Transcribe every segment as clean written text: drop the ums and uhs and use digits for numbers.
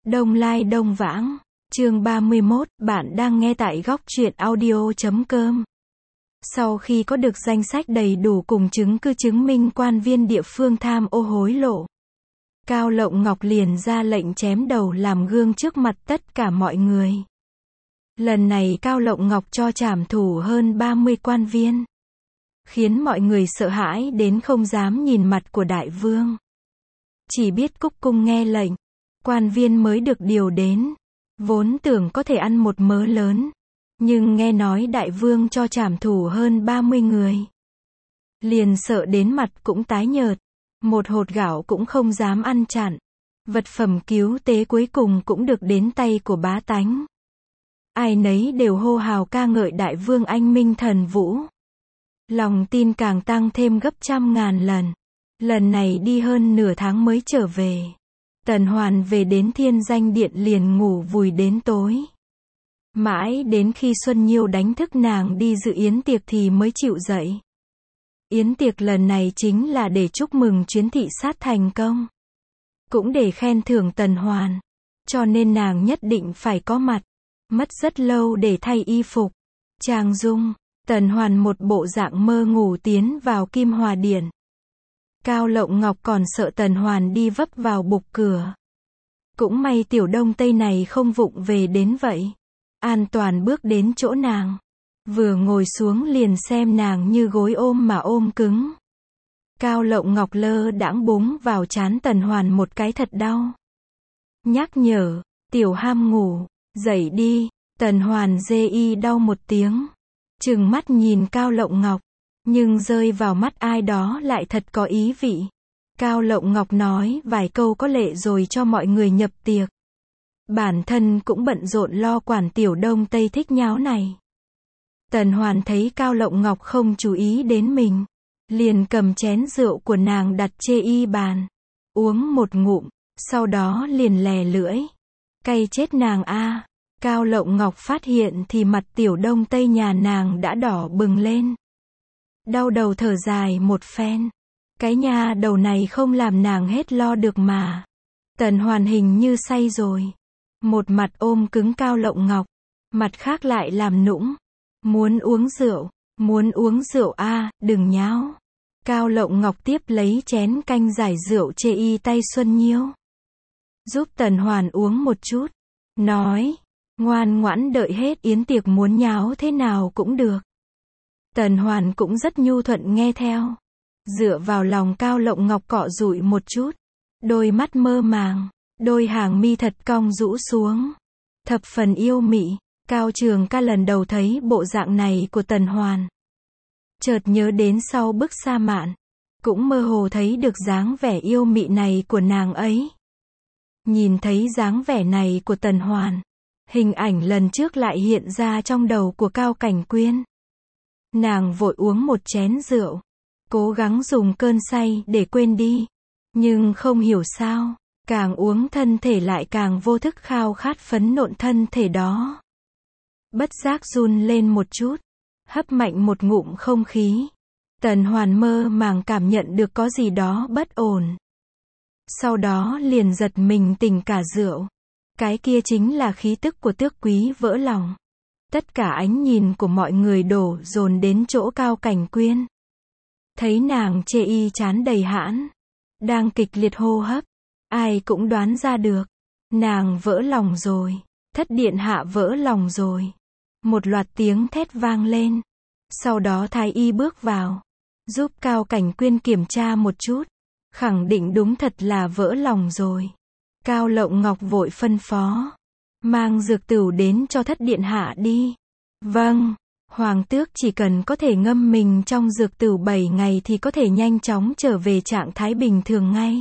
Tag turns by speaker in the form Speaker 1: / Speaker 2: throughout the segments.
Speaker 1: Đông Lai Đông Vãng, chương 31, bạn đang nghe tại góc truyện audio.com. Sau khi có được danh sách đầy đủ cùng chứng cứ chứng minh quan viên địa phương tham ô hối lộ, Cao Lộng Ngọc liền ra lệnh chém đầu làm gương trước mặt tất cả mọi người. Lần này Cao Lộng Ngọc cho trảm thủ hơn 30 quan viên, khiến mọi người sợ hãi đến không dám nhìn mặt của đại vương. Chỉ biết cúc cung nghe lệnh, quan viên mới được điều đến. Vốn tưởng có thể ăn một mớ lớn, nhưng nghe nói đại vương cho trảm thủ hơn 30 người, liền sợ đến mặt cũng tái nhợt, một hột gạo cũng không dám ăn chặn. Vật phẩm cứu tế cuối cùng cũng được đến tay của bá tánh. Ai nấy đều hô hào ca ngợi đại vương anh minh thần vũ. Lòng tin càng tăng thêm gấp trăm ngàn lần. Lần này đi hơn nửa tháng mới trở về. Tần Hoàn về đến Thiên Danh Điện liền ngủ vùi đến tối. Mãi đến khi Xuân Nhiêu đánh thức nàng đi dự yến tiệc thì mới chịu dậy. Yến tiệc lần này chính là để chúc mừng chuyến thị sát thành công, cũng để khen thưởng Tần Hoàn, cho nên nàng nhất định phải có mặt. Mất rất lâu để thay y phục, trang dung. Tần Hoàn một bộ dạng mơ ngủ tiến vào Kim Hòa Điện. Cao Lộng Ngọc còn sợ Tần Hoàn đi vấp vào bục cửa. Cũng may tiểu đông tây này không vụng về đến vậy. An toàn bước đến chỗ nàng. Vừa ngồi xuống liền xem nàng như gối ôm mà ôm cứng. Cao Lộng Ngọc lơ đãng búng vào trán Tần Hoàn một cái thật đau. Nhắc nhở, tiểu ham ngủ, dậy đi. Tần Hoàn dê y đau một tiếng. Trừng mắt nhìn Cao Lộng Ngọc. Nhưng rơi vào mắt ai đó lại thật có ý vị. Cao Lộng Ngọc nói vài câu có lệ rồi cho mọi người nhập tiệc. Bản thân cũng bận rộn lo quản tiểu đông tây thích nháo này. Tần Hoàn thấy Cao Lộng Ngọc không chú ý đến mình, liền cầm chén rượu của nàng đặt chê y bàn, uống một ngụm, sau đó liền lè lưỡi. Cay chết nàng a. Cao Lộng Ngọc phát hiện thì mặt tiểu đông tây nhà nàng đã đỏ bừng lên. Đau đầu thở dài một phen. Cái nhà đầu này không làm nàng hết lo được mà. Tần Hoàn hình như say rồi. Một mặt ôm cứng Cao Lộng Ngọc, mặt khác lại làm nũng. Muốn uống rượu a, đừng nháo. Cao Lộng Ngọc tiếp lấy chén canh giải rượu chê y tay Xuân Nhiêu. Giúp Tần Hoàn uống một chút. Nói, ngoan ngoãn đợi hết yến tiệc muốn nháo thế nào cũng được. Tần Hoàn cũng rất nhu thuận nghe theo. Dựa vào lòng Cao Lộng Ngọc cọ dụi một chút. Đôi mắt mơ màng, đôi hàng mi thật cong rũ xuống. Thập phần yêu mị. Cao Trường Ca lần đầu thấy bộ dạng này của Tần Hoàn, chợt nhớ đến sau bức sa mạn, cũng mơ hồ thấy được dáng vẻ yêu mị này của nàng ấy. Nhìn thấy dáng vẻ này của Tần Hoàn, hình ảnh lần trước lại hiện ra trong đầu của Cao Cảnh Quyên. Nàng vội uống một chén rượu, cố gắng dùng cơn say để quên đi. Nhưng không hiểu sao, càng uống thân thể lại càng vô thức khao khát phấn nộn thân thể đó. Bất giác run lên một chút, hấp mạnh một ngụm không khí. Tần Hoàn mơ màng cảm nhận được có gì đó bất ổn. Sau đó liền giật mình tỉnh cả rượu. Cái kia chính là khí tức của tước quý vỡ lòng. Tất cả ánh nhìn của mọi người đổ dồn đến chỗ Cao Cảnh Quyên. Thấy nàng chê y chán đầy hãn, đang kịch liệt hô hấp, ai cũng đoán ra được. Nàng vỡ lòng rồi, thất điện hạ vỡ lòng rồi. Một loạt tiếng thét vang lên. Sau đó thái y bước vào, giúp Cao Cảnh Quyên kiểm tra một chút, khẳng định đúng thật là vỡ lòng rồi. Cao Lộng Ngọc vội phân phó, mang dược tửu đến cho thất điện hạ đi. Vâng, hoàng tước chỉ cần có thể ngâm mình trong dược tửu 7 ngày thì có thể nhanh chóng trở về trạng thái bình thường ngay.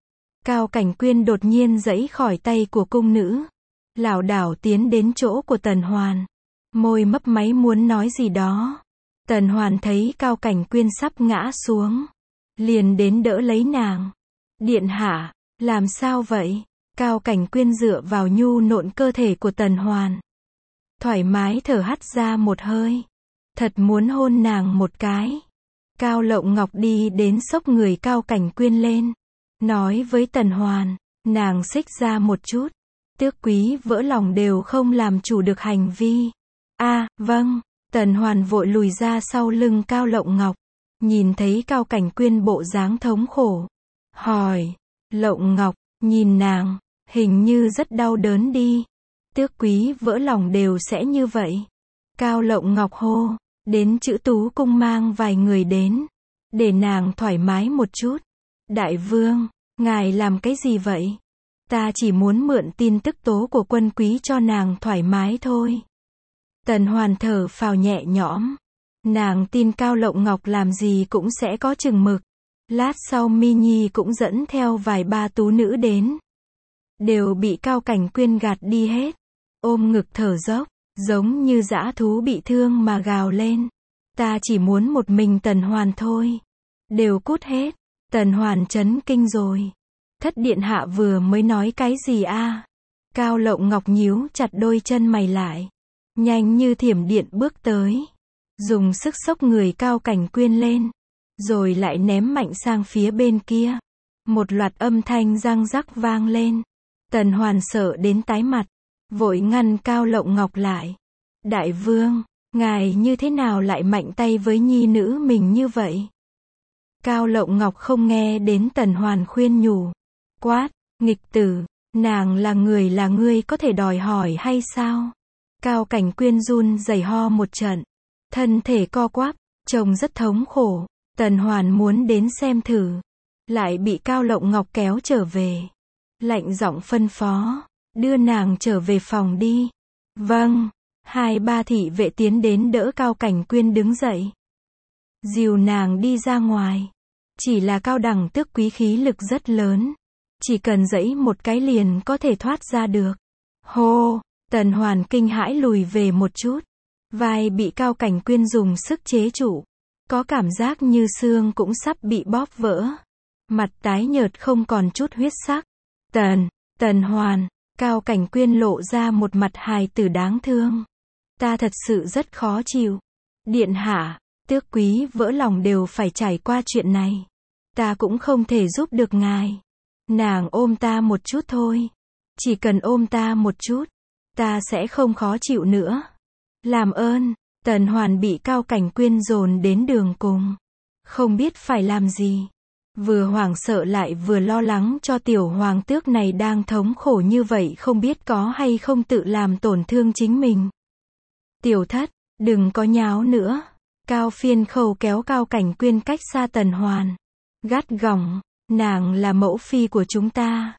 Speaker 1: Cao Cảnh Quyên đột nhiên giãy khỏi tay của cung nữ, lảo đảo tiến đến chỗ của Tần Hoàn, môi mấp máy muốn nói gì đó. Tần Hoàn thấy Cao Cảnh Quyên sắp ngã xuống, liền đến đỡ lấy nàng. Điện hạ, làm sao vậy? Cao Cảnh Quyên dựa vào nhu nộn cơ thể của Tần Hoàn, thoải mái thở hắt ra một hơi, thật muốn hôn nàng một cái. Cao Lộng Ngọc đi đến xốc người Cao Cảnh Quyên lên, nói với Tần Hoàn, nàng xích ra một chút, Tước Quý vỡ lòng đều không làm chủ được hành vi. Vâng. Tần Hoàn vội lùi ra sau lưng Cao Lộng Ngọc. Nhìn thấy Cao Cảnh Quyên bộ dáng thống khổ. Hỏi. Lộng Ngọc, nhìn nàng, hình như rất đau đớn đi. Tước Quý vỡ lòng đều sẽ như vậy. Cao Lộng Ngọc hô. Đến Chữ Tú Cung mang vài người đến. Để nàng thoải mái một chút. Đại vương, ngài làm cái gì vậy? Ta chỉ muốn mượn tin tức tố của Quân Quý cho nàng thoải mái thôi. Tần Hoàn thở phào nhẹ nhõm. Nàng tin Cao Lộng Ngọc làm gì cũng sẽ có chừng mực. Lát sau Mi Nhi cũng dẫn theo vài ba tú nữ đến. Đều bị Cao Cảnh Quyên gạt đi hết. Ôm ngực thở dốc, giống như dã thú bị thương mà gào lên. Ta chỉ muốn một mình Tần Hoàn thôi. Đều cút hết. Tần Hoàn chấn kinh rồi. Thất điện hạ vừa mới nói cái gì a? Cao Lộng Ngọc nhíu chặt đôi chân mày lại. Nhanh như thiểm điện bước tới. Dùng sức xốc người Cao Cảnh Quyên lên. Rồi lại ném mạnh sang phía bên kia. Một loạt âm thanh răng rắc vang lên. Tần Hoàn sợ đến tái mặt. Vội ngăn Cao Lộng Ngọc lại. Đại vương, ngài như thế nào lại mạnh tay với nhi nữ mình như vậy? Cao Lộng Ngọc không nghe đến Tần Hoàn khuyên nhủ. Quát, nghịch tử, nàng là người là ngươi có thể đòi hỏi hay sao? Cao Cảnh Quyên run rẩy ho một trận. Thân thể co quắp, trông rất thống khổ. Tần Hoàn muốn đến xem thử. Lại bị Cao Lộng Ngọc kéo trở về. Lạnh giọng phân phó. Đưa nàng trở về phòng đi. Vâng. Hai ba thị vệ tiến đến đỡ Cao Cảnh Quyên đứng dậy. Dìu nàng đi ra ngoài. Chỉ là Cao đẳng Tước Quý khí lực rất lớn. Chỉ cần giãy một cái liền có thể thoát ra được. Hô. Tần Hoàn kinh hãi lùi về một chút. Vai bị Cao Cảnh Quyên dùng sức chế trụ. Có cảm giác như xương cũng sắp bị bóp vỡ. Mặt tái nhợt không còn chút huyết sắc. Tần Hoàn. Cao Cảnh Quyên lộ ra một mặt hài tử đáng thương. Ta thật sự rất khó chịu. Điện hạ, Tước Quý vỡ lòng đều phải trải qua chuyện này. Ta cũng không thể giúp được ngài. Nàng ôm ta một chút thôi. Chỉ cần ôm ta một chút. Ta sẽ không khó chịu nữa. Làm ơn. Tần Hoàn bị Cao Cảnh Quyên dồn đến đường cùng. Không biết phải làm gì. Vừa hoảng sợ lại vừa lo lắng cho tiểu hoàng tước này đang thống khổ như vậy không biết có hay không tự làm tổn thương chính mình. Tiểu thất, đừng có nháo nữa. Cao Phiên Khâu kéo Cao Cảnh Quyên cách xa Tần Hoàn. Gắt gỏng, nàng là mẫu phi của chúng ta.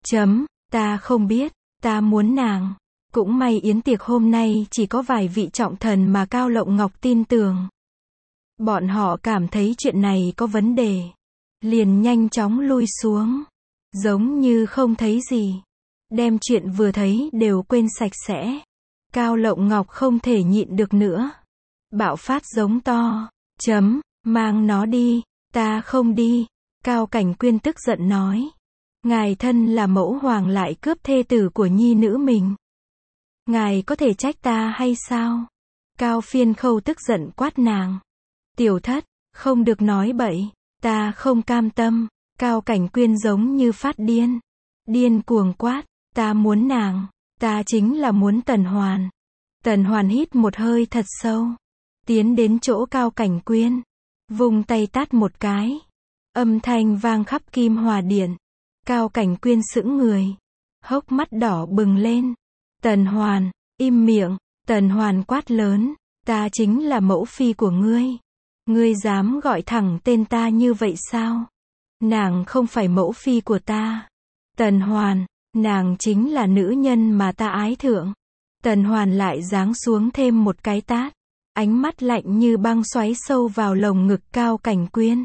Speaker 1: Ta không biết, ta muốn nàng. Cũng may yến tiệc hôm nay chỉ có vài vị trọng thần mà Cao Lộng Ngọc tin tưởng. Bọn họ cảm thấy chuyện này có vấn đề. Liền nhanh chóng lui xuống. Giống như không thấy gì. Đem chuyện vừa thấy đều quên sạch sẽ. Cao Lộng Ngọc không thể nhịn được nữa. Bạo phát giống to. Mang nó đi. Ta không đi. Cao Cảnh Quyên tức giận nói. Ngài thân là mẫu hoàng lại cướp thê tử của nhi nữ mình. Ngài có thể trách ta hay sao? Cao Phiên Khâu tức giận quát nàng. Tiểu thất, không được nói bậy. Ta không cam tâm. Cao Cảnh Quyên giống như phát điên. Điên cuồng quát. Ta muốn nàng. Ta chính là muốn Tần Hoàn. Tần Hoàn hít một hơi thật sâu. Tiến đến chỗ Cao Cảnh Quyên. Vùng tay tát một cái. Âm thanh vang khắp Kim Hòa Điện. Cao Cảnh Quyên sững người. Hốc mắt đỏ bừng lên. Tần Hoàn, im miệng. Tần Hoàn quát lớn. Ta chính là mẫu phi của ngươi. Ngươi dám gọi thẳng tên ta như vậy sao? Nàng không phải mẫu phi của ta. Tần Hoàn, nàng chính là nữ nhân mà ta ái thượng. Tần Hoàn lại giáng xuống thêm một cái tát. Ánh mắt lạnh như băng xoáy sâu vào lồng ngực Cao Cảnh Quyên.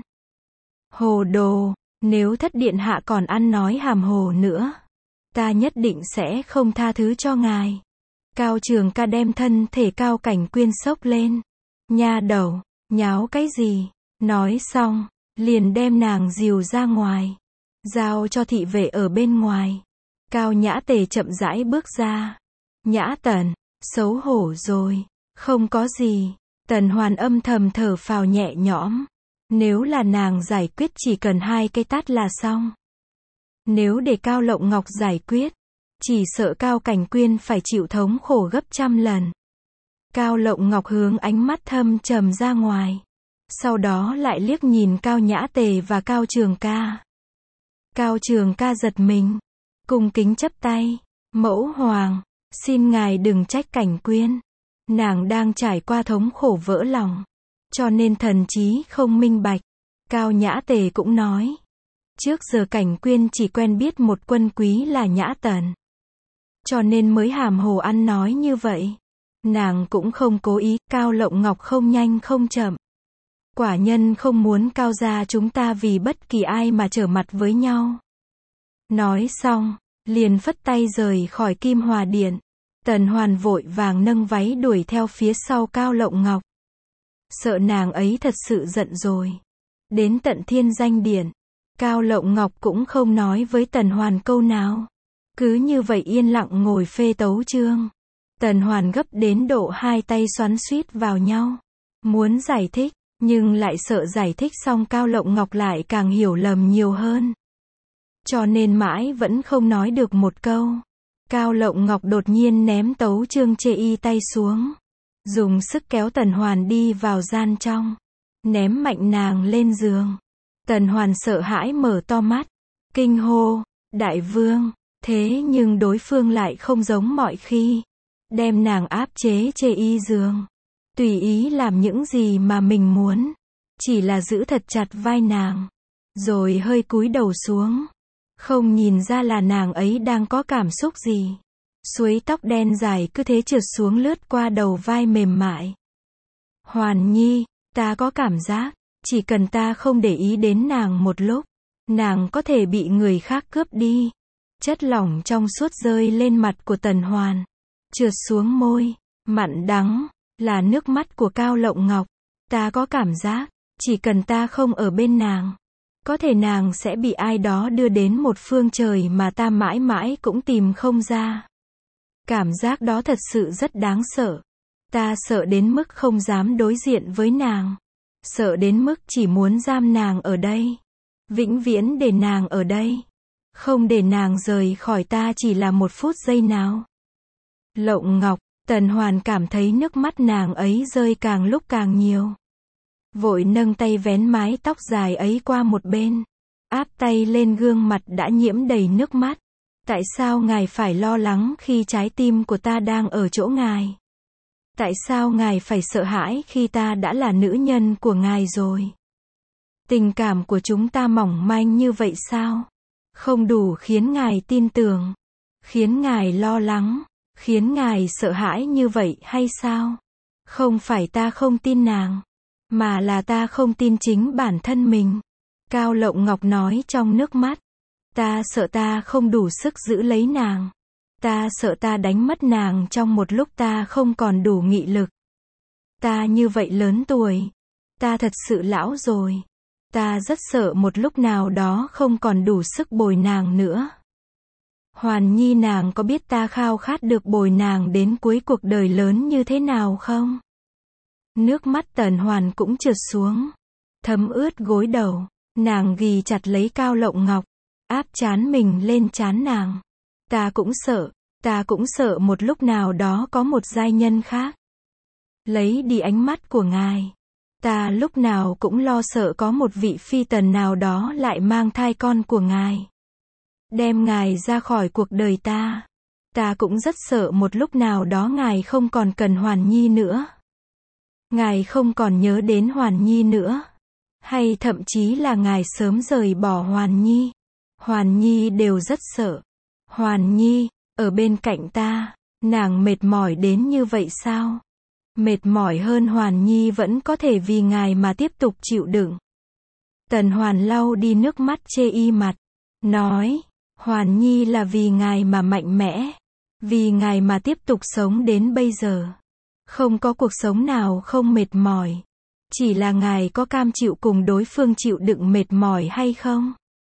Speaker 1: Hồ đồ, nếu thất điện hạ còn ăn nói hàm hồ nữa. Ta nhất định sẽ không tha thứ cho ngài. Cao Trường Ca đem thân thể Cao Cảnh Quyên xốc lên. Nha đầu, nháo cái gì? Nói xong, liền đem nàng dìu ra ngoài. Giao cho thị vệ ở bên ngoài. Cao Nhã Tề chậm rãi bước ra. Nhã Tần, xấu hổ rồi. Không có gì. Tần Hoàn âm thầm thở phào nhẹ nhõm. Nếu là nàng giải quyết chỉ cần 2 cái tát là xong. Nếu để Cao Lộng Ngọc giải quyết, Chỉ sợ Cao Cảnh Quyên phải chịu thống khổ gấp trăm lần. Cao Lộng Ngọc hướng ánh mắt thâm trầm ra ngoài. Sau đó lại liếc nhìn Cao Nhã Tề và Cao Trường Ca. Cao Trường Ca giật mình, cung kính chắp tay. Mẫu hoàng, xin ngài đừng trách Cảnh Quyên. Nàng đang trải qua thống khổ vỡ lòng, cho nên thần trí không minh bạch. Cao Nhã Tề cũng nói. Trước giờ Cảnh Quyên chỉ quen biết một quân quý là Nhã Tần, cho nên mới hàm hồ ăn nói như vậy. Nàng cũng không cố ý. Cao Lộng Ngọc không nhanh không chậm. Quả nhân không muốn Cao gia chúng ta vì bất kỳ ai mà trở mặt với nhau. Nói xong, liền phất tay rời khỏi Kim Hòa Điện. Tần Hoàn vội vàng nâng váy đuổi theo phía sau Cao Lộng Ngọc. Sợ nàng ấy thật sự giận rồi. Đến tận Thiên Danh Điện, Cao Lộng Ngọc cũng không nói với Tần Hoàn câu nào. Cứ như vậy yên lặng ngồi phê tấu chương. Tần Hoàn gấp đến độ hai tay xoắn suýt vào nhau. Muốn giải thích, nhưng lại sợ giải thích xong Cao Lộng Ngọc lại càng hiểu lầm nhiều hơn. Cho nên mãi vẫn không nói được một câu. Cao Lộng Ngọc đột nhiên ném tấu chương chê y tay xuống. Dùng sức kéo Tần Hoàn đi vào gian trong. Ném mạnh nàng lên giường. Tần Hoàn sợ hãi mở to mắt. Kinh hô, đại vương. Thế nhưng đối phương lại không giống mọi khi. Đem nàng áp chế chê y giường. Tùy ý làm những gì mà mình muốn. Chỉ là giữ thật chặt vai nàng. Rồi hơi cúi đầu xuống. Không nhìn ra là nàng ấy đang có cảm xúc gì. Suối tóc đen dài cứ thế trượt xuống lướt qua đầu vai mềm mại. Hoàn Nhi, ta có cảm giác, chỉ cần ta không để ý đến nàng một lúc, nàng có thể bị người khác cướp đi. Chất lỏng trong suốt rơi lên mặt của Tần Hoàn. Trượt xuống môi, mặn đắng, là nước mắt của Cao Lộng Ngọc. Ta có cảm giác, chỉ cần ta không ở bên nàng, có thể nàng sẽ bị ai đó đưa đến một phương trời mà ta mãi mãi cũng tìm không ra. Cảm giác đó thật sự rất đáng sợ. Ta sợ đến mức không dám đối diện với nàng. Sợ đến mức chỉ muốn giam nàng ở đây. Vĩnh viễn để nàng ở đây. Không để nàng rời khỏi ta chỉ là một phút giây nào. Lộng Ngọc, Tần Hoàn cảm thấy nước mắt nàng ấy rơi càng lúc càng nhiều. Vội nâng tay vén mái tóc dài ấy qua một bên. Áp tay lên gương mặt đã nhiễm đầy nước mắt. Tại sao ngài phải lo lắng khi trái tim của ta đang ở chỗ ngài? Tại sao ngài phải sợ hãi khi ta đã là nữ nhân của ngài rồi? Tình cảm của chúng ta mỏng manh như vậy sao? Không đủ khiến ngài tin tưởng, khiến ngài lo lắng, khiến ngài sợ hãi như vậy hay sao? Không phải ta không tin nàng, mà là ta không tin chính bản thân mình. Cao Lộng Ngọc nói trong nước mắt. Ta sợ ta không đủ sức giữ lấy nàng. Ta sợ ta đánh mất nàng trong một lúc ta không còn đủ nghị lực. Ta như vậy lớn tuổi. Ta thật sự lão rồi. Ta rất sợ một lúc nào đó không còn đủ sức bồi nàng nữa. Hoàn Nhi, nàng có biết ta khao khát được bồi nàng đến cuối cuộc đời lớn như thế nào không? Nước mắt Tần Hoàn cũng trượt xuống, thấm ướt gối đầu. Nàng ghì chặt lấy Cao Lộng Ngọc, áp trán mình lên trán nàng. Ta cũng sợ một lúc nào đó có một giai nhân khác lấy đi ánh mắt của ngài. Ta lúc nào cũng lo sợ có một vị phi tần nào đó lại mang thai con của ngài, đem ngài ra khỏi cuộc đời ta. Ta cũng rất sợ một lúc nào đó ngài không còn cần Hoàn Nhi nữa. Ngài không còn nhớ đến Hoàn Nhi nữa. Hay thậm chí là ngài sớm rời bỏ Hoàn Nhi. Hoàn Nhi đều rất sợ. Hoàn Nhi, ở bên cạnh ta, nàng mệt mỏi đến như vậy sao? Mệt mỏi hơn Hoàn Nhi vẫn có thể vì ngài mà tiếp tục chịu đựng. Tần Hoàn lau đi nước mắt chê y mặt, nói, Hoàn Nhi là vì ngài mà mạnh mẽ, vì ngài mà tiếp tục sống đến bây giờ. Không có cuộc sống nào không mệt mỏi. Chỉ là ngài có cam chịu cùng đối phương chịu đựng mệt mỏi hay không?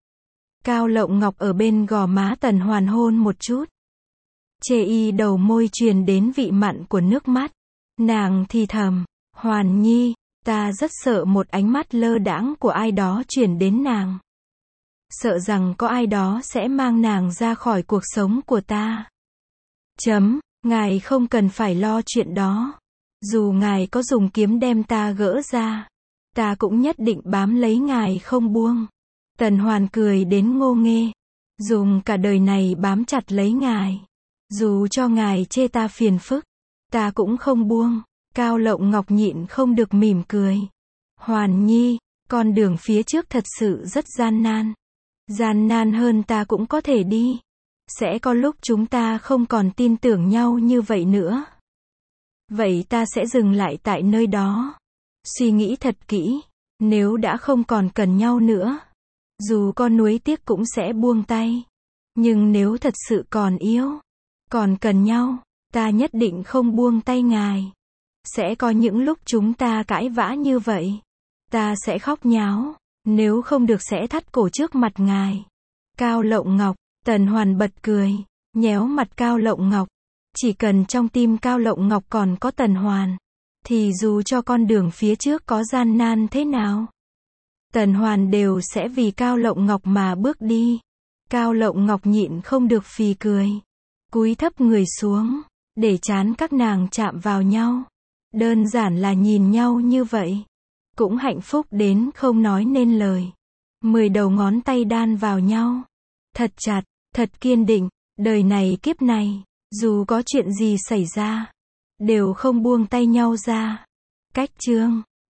Speaker 1: Cao Lộng Ngọc ở bên gò má Tần Hoàn hôn một chút. Chê y đầu môi truyền đến vị mặn của nước mắt. Nàng thì thầm, Hoàn Nhi, ta rất sợ một ánh mắt lơ đãng của ai đó truyền đến nàng. sợ rằng có ai đó sẽ mang nàng ra khỏi cuộc sống của ta. Ngài không cần phải lo chuyện đó. Dù ngài có dùng kiếm đem ta gỡ ra, ta cũng nhất định bám lấy ngài không buông. Tần Hoàn cười đến ngô nghê. Dùng cả đời này bám chặt lấy ngài. Dù cho ngài chê ta phiền phức, ta cũng không buông. Cao Lộng Ngọc nhịn không được mỉm cười. Hoàn Nhi, con đường phía trước thật sự rất gian nan. Gian nan hơn ta cũng có thể đi. Sẽ có lúc chúng ta không còn tin tưởng nhau như vậy nữa. Vậy ta sẽ dừng lại tại nơi đó. Suy nghĩ thật kỹ. Nếu đã không còn cần nhau nữa, dù có nuối tiếc cũng sẽ buông tay. Nhưng nếu thật sự còn yêu, còn cần nhau, ta nhất định không buông tay ngài. Sẽ có những lúc chúng ta cãi vã như vậy. Ta sẽ khóc nháo. Nếu không được sẽ thắt cổ trước mặt ngài. Cao Lộng Ngọc. Tần Hoàn bật cười, nhéo mặt Cao Lộng Ngọc. Chỉ cần trong tim Cao Lộng Ngọc còn có Tần Hoàn, thì dù cho con đường phía trước có gian nan thế nào, Tần Hoàn đều sẽ vì Cao Lộng Ngọc mà bước đi. Cao Lộng Ngọc nhịn không được phì cười. Cúi thấp người xuống, để trán các nàng chạm vào nhau. Đơn giản là nhìn nhau như vậy, cũng hạnh phúc đến không nói nên lời. 10 đầu ngón tay đan vào nhau. Thật chặt, thật kiên định. Đời này kiếp này, dù có chuyện gì xảy ra, đều không buông tay nhau ra. Cách chương